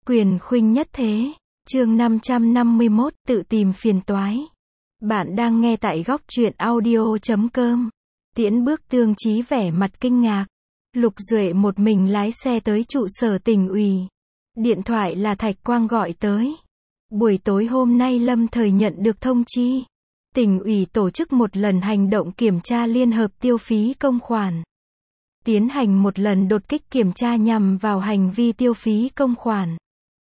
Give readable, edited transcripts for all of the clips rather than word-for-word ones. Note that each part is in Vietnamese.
Quyền khuynh nhất thế. Chương 551, tự tìm phiền toái. Bạn đang nghe tại góc truyện audio.com. Tiễn bước Tương Chí vẻ mặt kinh ngạc. Lục Duệ một mình lái xe tới trụ sở tỉnh ủy. Điện thoại là Thạch Quang gọi tới. Buổi tối hôm nay lâm thời nhận được thông chi. Tỉnh ủy tổ chức một lần hành động kiểm tra liên hợp tiêu phí công khoản. Tiến hành một lần đột kích kiểm tra nhằm vào hành vi tiêu phí công khoản.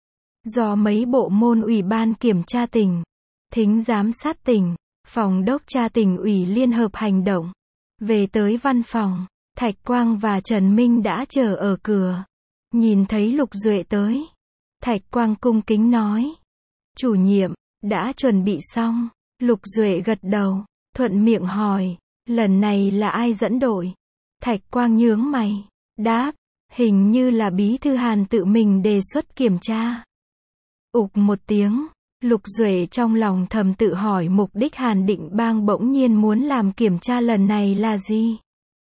Do mấy bộ môn ủy ban kiểm tra tỉnh, thính giám sát tỉnh, phòng đốc tra tỉnh ủy liên hợp hành động. Về tới văn phòng, Thạch Quang và Trần Minh đã chờ ở cửa. Nhìn thấy Lục Duệ tới, Thạch Quang cung kính nói: "Chủ nhiệm, đã chuẩn bị xong." Lục Duệ gật đầu, thuận miệng hỏi: "Lần này là ai dẫn đội?" Thạch Quang nhướng mày, đáp: "Hình như là Bí thư Hàn tự mình đề xuất kiểm tra." Ục một tiếng, Lục Duệ trong lòng thầm tự hỏi mục đích Hàn Định Bang bỗng nhiên muốn làm kiểm tra lần này là gì.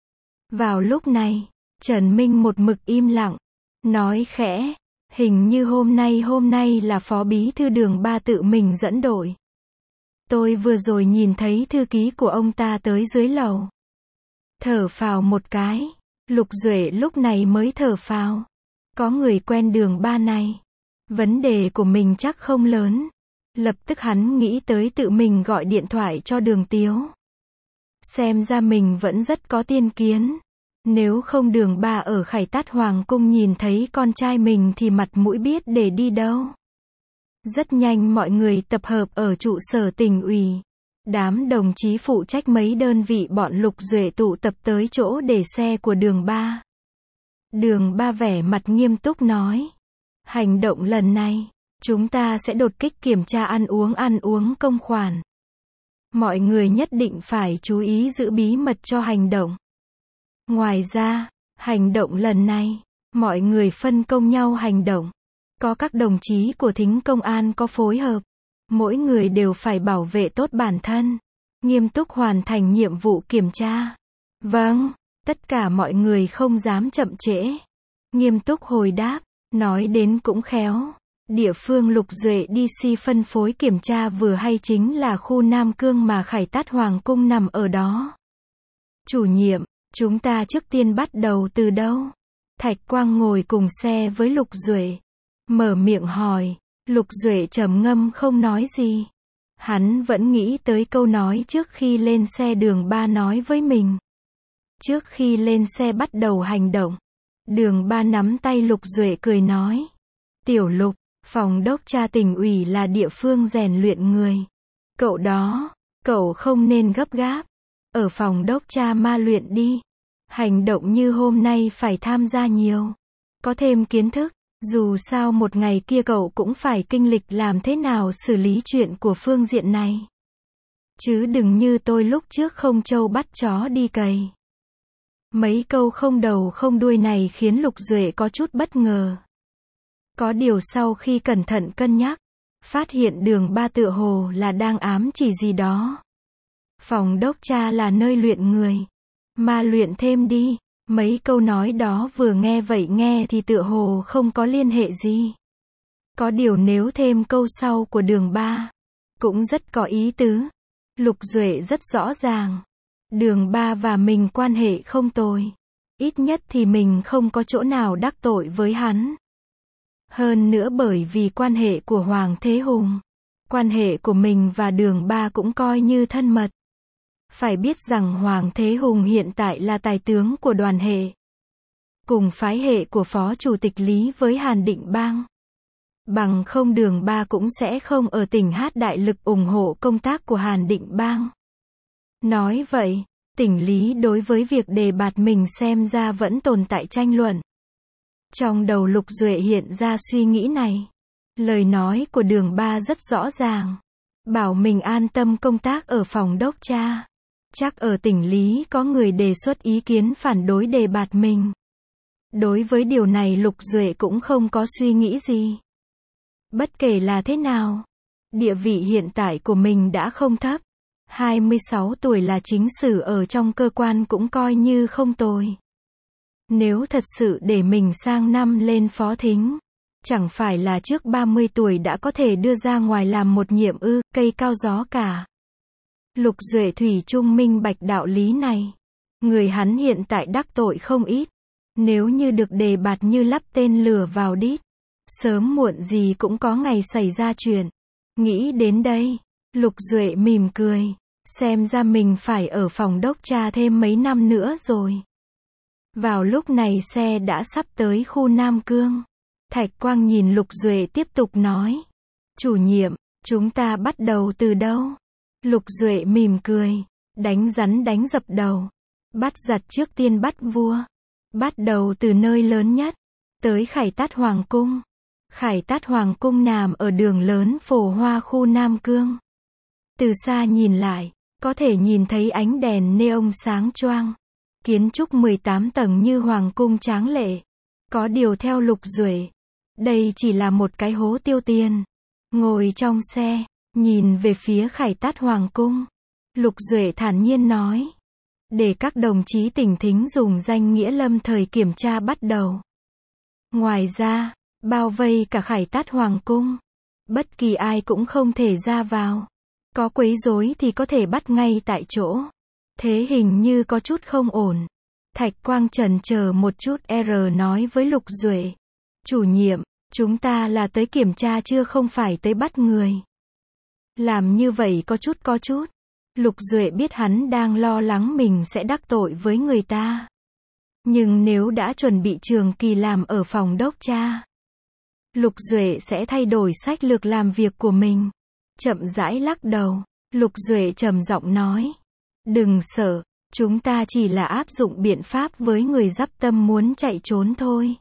Vào lúc này, Trần Minh một mực im lặng, nói khẽ: "Hình như hôm nay là Phó Bí thư Đường Ba tự mình dẫn đội. Tôi vừa rồi nhìn thấy thư ký của ông ta tới dưới lầu." Thở phào một cái, Lục Duệ lúc này mới thở phào. Có người quen Đường Ba này, vấn đề của mình chắc không lớn. Lập tức hắn nghĩ tới tự mình gọi điện thoại cho Đường Tiếu. Xem ra mình vẫn rất có tiên kiến. Nếu không Đường Ba ở Khải Tát Hoàng cung nhìn thấy con trai mình thì mặt mũi biết để đi đâu. Rất nhanh mọi người tập hợp ở trụ sở tỉnh ủy. Đám đồng chí phụ trách mấy đơn vị bọn Lục Duệ tụ tập tới chỗ để xe của Đường Ba. Đường Ba vẻ mặt nghiêm túc nói: "Hành động lần này, chúng ta sẽ đột kích kiểm tra ăn uống công khoản. Mọi người nhất định phải chú ý giữ bí mật cho hành động. Ngoài ra, hành động lần này, mọi người phân công nhau hành động. Có các đồng chí của thính công an có phối hợp. Mỗi người đều phải bảo vệ tốt bản thân, nghiêm túc hoàn thành nhiệm vụ kiểm tra." "Vâng." Tất cả mọi người không dám chậm trễ, nghiêm túc hồi đáp. Nói đến cũng khéo, địa phương Lục Duệ DC phân phối kiểm tra vừa hay chính là khu Nam Cương mà Khải Tát Hoàng cung nằm ở đó. "Chủ nhiệm, chúng ta trước tiên bắt đầu từ đâu?" Thạch Quang ngồi cùng xe với Lục Duệ, mở miệng hỏi. Lục Duệ trầm ngâm không nói gì. Hắn vẫn nghĩ tới câu nói trước khi lên xe Đường Ba nói với mình. Trước khi lên xe bắt đầu hành động, Đường Ba nắm tay Lục Duệ cười nói: "Tiểu Lục, phòng đốc tra tỉnh ủy là địa phương rèn luyện người. Cậu không nên gấp gáp. Ở phòng đốc tra ma luyện đi. Hành động như hôm nay phải tham gia nhiều. Có thêm kiến thức. Dù sao một ngày kia cậu cũng phải kinh lịch làm thế nào xử lý chuyện của phương diện này. Chứ đừng như tôi lúc trước không trâu bắt chó đi cày." Mấy câu không đầu không đuôi này khiến Lục Duệ có chút bất ngờ. Có điều sau khi cẩn thận cân nhắc, phát hiện Đường Ba tựa hồ là đang ám chỉ gì đó. Phòng đốc tra là nơi luyện người. Ma luyện thêm đi. Mấy câu nói đó vừa nghe vậy nghe thì tựa hồ không có liên hệ gì. Có điều nếu thêm câu sau của Đường Ba, cũng rất có ý tứ. Lục Duệ rất rõ ràng. Đường Ba và mình quan hệ không tồi. Ít nhất thì mình không có chỗ nào đắc tội với hắn. Hơn nữa bởi vì quan hệ của Hoàng Thế Hùng, quan hệ của mình và Đường Ba cũng coi như thân mật. Phải biết rằng Hoàng Thế Hùng hiện tại là tài tướng của đoàn hệ, cùng phái hệ của Phó Chủ tịch Lý với Hàn Định Bang. Bằng không Đường Ba cũng sẽ không ở tỉnh hát đại lực ủng hộ công tác của Hàn Định Bang. Nói vậy, tỉnh Lý đối với việc đề bạt mình xem ra vẫn tồn tại tranh luận. Trong đầu Lục Duệ hiện ra suy nghĩ này. Lời nói của Đường Ba rất rõ ràng. Bảo mình an tâm công tác ở phòng đốc tra. Chắc ở tỉnh Lý có người đề xuất ý kiến phản đối đề bạt mình. Đối với điều này Lục Duệ cũng không có suy nghĩ gì. Bất kể là thế nào, địa vị hiện tại của mình đã không thấp. 26 tuổi là chính sử ở trong cơ quan cũng coi như không tồi. Nếu thật sự để mình sang năm lên phó thính, Chẳng phải là trước 30 tuổi đã có thể đưa ra ngoài làm một nhiệm ư, cây cao gió cả. Lục Duệ thủy chung minh bạch đạo lý này. Người hắn hiện tại đắc tội không ít. Nếu như được đề bạt như lắp tên lửa vào đít, sớm muộn gì cũng có ngày xảy ra chuyện. Nghĩ đến đây, Lục Duệ mỉm cười. Xem ra mình phải ở phòng đốc tra thêm mấy năm nữa rồi. Vào lúc này xe đã sắp tới khu Nam Cương. Thạch Quang nhìn Lục Duệ tiếp tục nói. Chủ nhiệm, chúng ta bắt đầu từ đâu? Lục Duệ mỉm cười. Đánh rắn đánh dập đầu. Bắt giặc trước tiên bắt vua. Bắt đầu từ nơi lớn nhất. Tới Khải Tát Hoàng Cung. Khải Tát Hoàng Cung nằm ở đường lớn Phổ Hoa khu Nam Cương. Từ xa nhìn lại, có thể nhìn thấy ánh đèn neon sáng choang. Kiến trúc 18 tầng như Hoàng Cung tráng lệ. Có điều theo Lục Duệ, đây chỉ là một cái hố tiêu tiền. Ngồi trong xe, nhìn về phía Khải Tát Hoàng Cung. Lục Duệ thản nhiên nói. Để các đồng chí tỉnh thính dùng danh nghĩa lâm thời kiểm tra bắt đầu. Ngoài ra, bao vây cả Khải Tát Hoàng Cung. Bất kỳ ai cũng không thể ra vào. Có quấy rối thì có thể bắt ngay tại chỗ. Thế hình như có chút không ổn. Thạch Quang chần chờ một chút nói với Lục Duệ. Chủ nhiệm, chúng ta là tới kiểm tra chưa không phải tới bắt người. Làm như vậy có chút. Lục Duệ biết hắn đang lo lắng mình sẽ đắc tội với người ta. Nhưng nếu đã chuẩn bị trường kỳ làm ở phòng đốc tra, Lục Duệ sẽ thay đổi sách lược làm việc của mình. Chậm rãi lắc đầu, Lục Duệ trầm giọng nói. Đừng sợ, chúng ta chỉ là áp dụng biện pháp với người dắp tâm muốn chạy trốn thôi.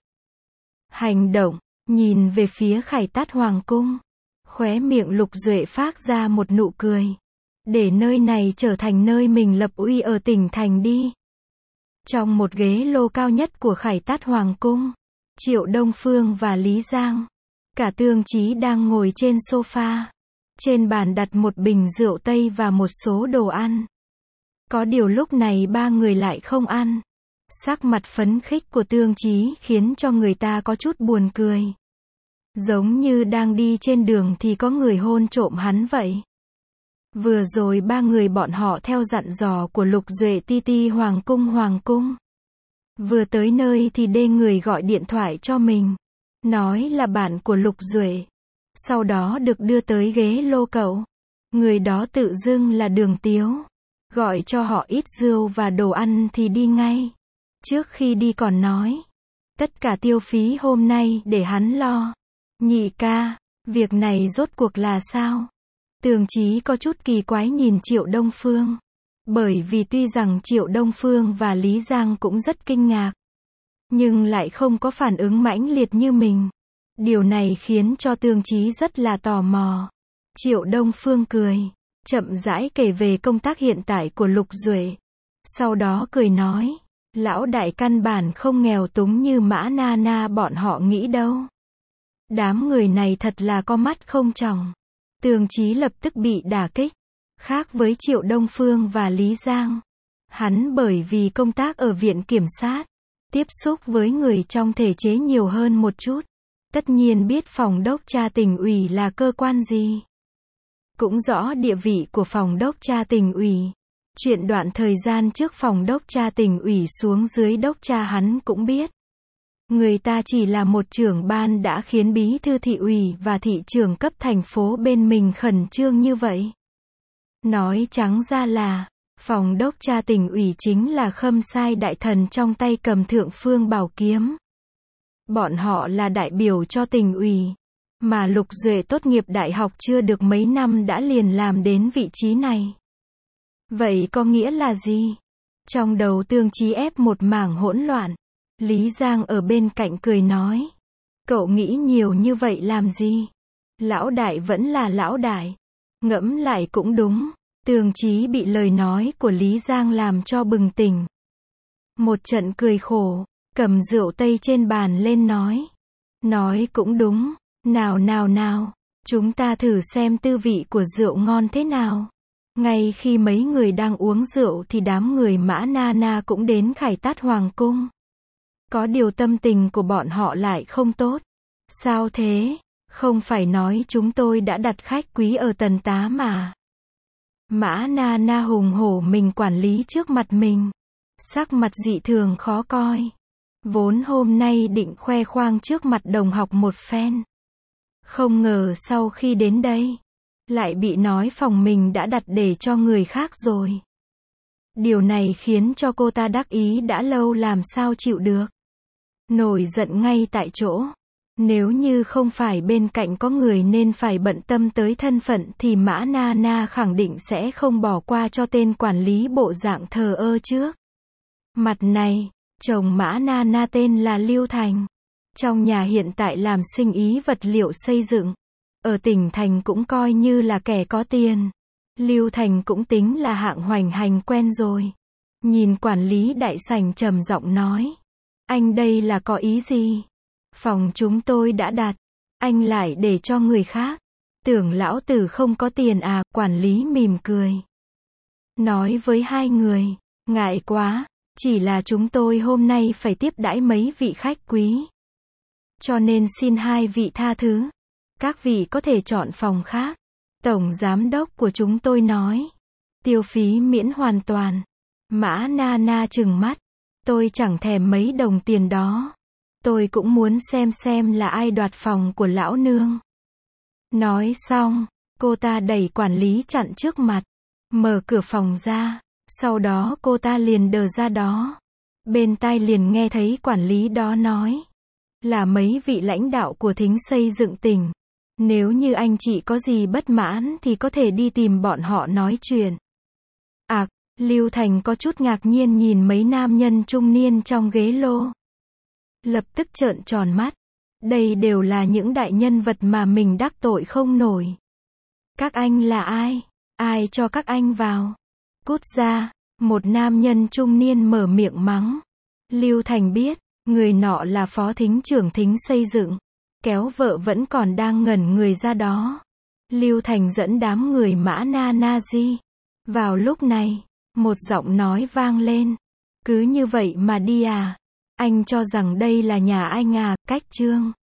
Hành động, nhìn về phía Khải Tát Hoàng Cung. Khóe miệng Lục Duệ phát ra một nụ cười. Để nơi này trở thành nơi mình lập uy ở tỉnh thành đi. Trong một ghế lô cao nhất của Khải Tát Hoàng Cung, Triệu Đông Phương và Lý Giang, cả Tương Chí đang ngồi trên sofa. Trên bàn đặt một bình rượu Tây và một số đồ ăn. Có điều lúc này ba người lại không ăn. Sắc mặt phấn khích của Tương Chí khiến cho người ta có chút buồn cười. Giống như đang đi trên đường thì có người hôn trộm hắn vậy. Vừa rồi ba người bọn họ theo dặn dò của Lục Duệ ti Hoàng Cung. Vừa tới nơi thì đê người gọi điện thoại cho mình. Nói là bạn của Lục Duệ. Sau đó được đưa tới ghế lô cậu. Người đó tự dưng là Đường Tiếu. Gọi cho họ ít rượu và đồ ăn thì đi ngay. Trước khi đi còn nói. Tất cả tiêu phí hôm nay để hắn lo. Nhị ca, việc này rốt cuộc là sao? Tường Chí có chút kỳ quái nhìn Triệu Đông Phương. Bởi vì tuy rằng Triệu Đông Phương và Lý Giang cũng rất kinh ngạc. Nhưng lại không có phản ứng mãnh liệt như mình. Điều này khiến cho Tường Chí rất là tò mò. Triệu Đông Phương cười. Chậm rãi kể về công tác hiện tại của Lục Duệ. Sau đó cười nói. Lão đại căn bản không nghèo túng như Mã Na Na bọn họ nghĩ đâu. Đám người này thật là có mắt không tròng. Tường Chí lập tức bị đả kích. Khác với Triệu Đông Phương và Lý Giang. Hắn bởi vì công tác ở viện kiểm sát. Tiếp xúc với người trong thể chế nhiều hơn một chút. Tất nhiên biết phòng đốc tra tỉnh ủy là cơ quan gì. Cũng rõ địa vị của phòng đốc tra tỉnh ủy. Chuyện đoạn thời gian trước phòng đốc tra tỉnh ủy xuống dưới đốc tra hắn cũng biết. Người ta chỉ là một trưởng ban đã khiến bí thư thị ủy và thị trưởng cấp thành phố bên mình khẩn trương như vậy. Nói trắng ra là, phòng đốc tra tỉnh ủy chính là khâm sai đại thần trong tay cầm thượng phương bảo kiếm. Bọn họ là đại biểu cho tỉnh ủy. Mà Lục Duệ tốt nghiệp đại học chưa được mấy năm đã liền làm đến vị trí này. Vậy có nghĩa là gì? Trong đầu Tương Chí ép một mảng hỗn loạn. Lý Giang ở bên cạnh cười nói. Cậu nghĩ nhiều như vậy làm gì? Lão đại vẫn là lão đại. Ngẫm lại cũng đúng. Tương Chí bị lời nói của Lý Giang làm cho bừng tỉnh. Một trận cười khổ, cầm rượu Tây trên bàn lên nói. Nói cũng đúng. Nào, chúng ta thử xem tư vị của rượu ngon thế nào. Ngay khi mấy người đang uống rượu thì đám người Mã Na Na cũng đến Khải Tát Hoàng Cung. Có điều tâm tình của bọn họ lại không tốt. Sao thế? Không phải nói chúng tôi đã đặt khách quý ở tầng 8 mà. Mã Na Na hùng hổ mình quản lý trước mặt mình. Sắc mặt dị thường khó coi. Vốn hôm nay định khoe khoang trước mặt đồng học một phen. Không ngờ sau khi đến đây, lại bị nói phòng mình đã đặt để cho người khác rồi. Điều này khiến cho cô ta đắc ý đã lâu làm sao chịu được. Nổi giận ngay tại chỗ. Nếu như không phải bên cạnh có người nên phải bận tâm tới thân phận thì Mã Na Na khẳng định sẽ không bỏ qua cho tên quản lý bộ dạng thờ ơ trước. Mặt này, chồng Mã Na Na tên là Lưu Thành. Trong nhà hiện tại làm sinh ý vật liệu xây dựng. Ở tỉnh thành cũng coi như là kẻ có tiền. Lưu Thành cũng tính là hạng hoành hành quen rồi. Nhìn quản lý đại sảnh trầm giọng nói. Anh đây là có ý gì? Phòng chúng tôi đã đặt. Anh lại để cho người khác. Tưởng lão tử không có tiền à? Quản lý mỉm cười. Nói với hai người. Ngại quá. Chỉ là chúng tôi hôm nay phải tiếp đãi mấy vị khách quý. Cho nên xin hai vị tha thứ. Các vị có thể chọn phòng khác. Tổng giám đốc của chúng tôi nói. Tiêu phí miễn hoàn toàn. Mã Na Na trừng mắt. Tôi chẳng thèm mấy đồng tiền đó. Tôi cũng muốn xem là ai đoạt phòng của lão nương. Nói xong, cô ta đẩy quản lý chặn trước mặt. Mở cửa phòng ra. Sau đó cô ta liền đờ ra đó. Bên tai liền nghe thấy quản lý đó nói. Là mấy vị lãnh đạo của Thính Xây Dựng tỉnh. Nếu như anh chị có gì bất mãn thì có thể đi tìm bọn họ nói chuyện. Lưu Thành có chút ngạc nhiên nhìn mấy nam nhân trung niên trong ghế lô. Lập tức trợn tròn mắt. Đây đều là những đại nhân vật mà mình đắc tội không nổi. Các anh là ai? Ai cho các anh vào? Cút ra. Một nam nhân trung niên mở miệng mắng. Lưu Thành biết, người nọ là phó thính trưởng Thính Xây Dựng. Kéo vợ vẫn còn đang ngẩn người ra đó. Lưu Thành dẫn đám người Mã Na Na di. Vào lúc này, một giọng nói vang lên. Cứ như vậy mà đi à? Anh cho rằng đây là nhà anh à? Cách trương.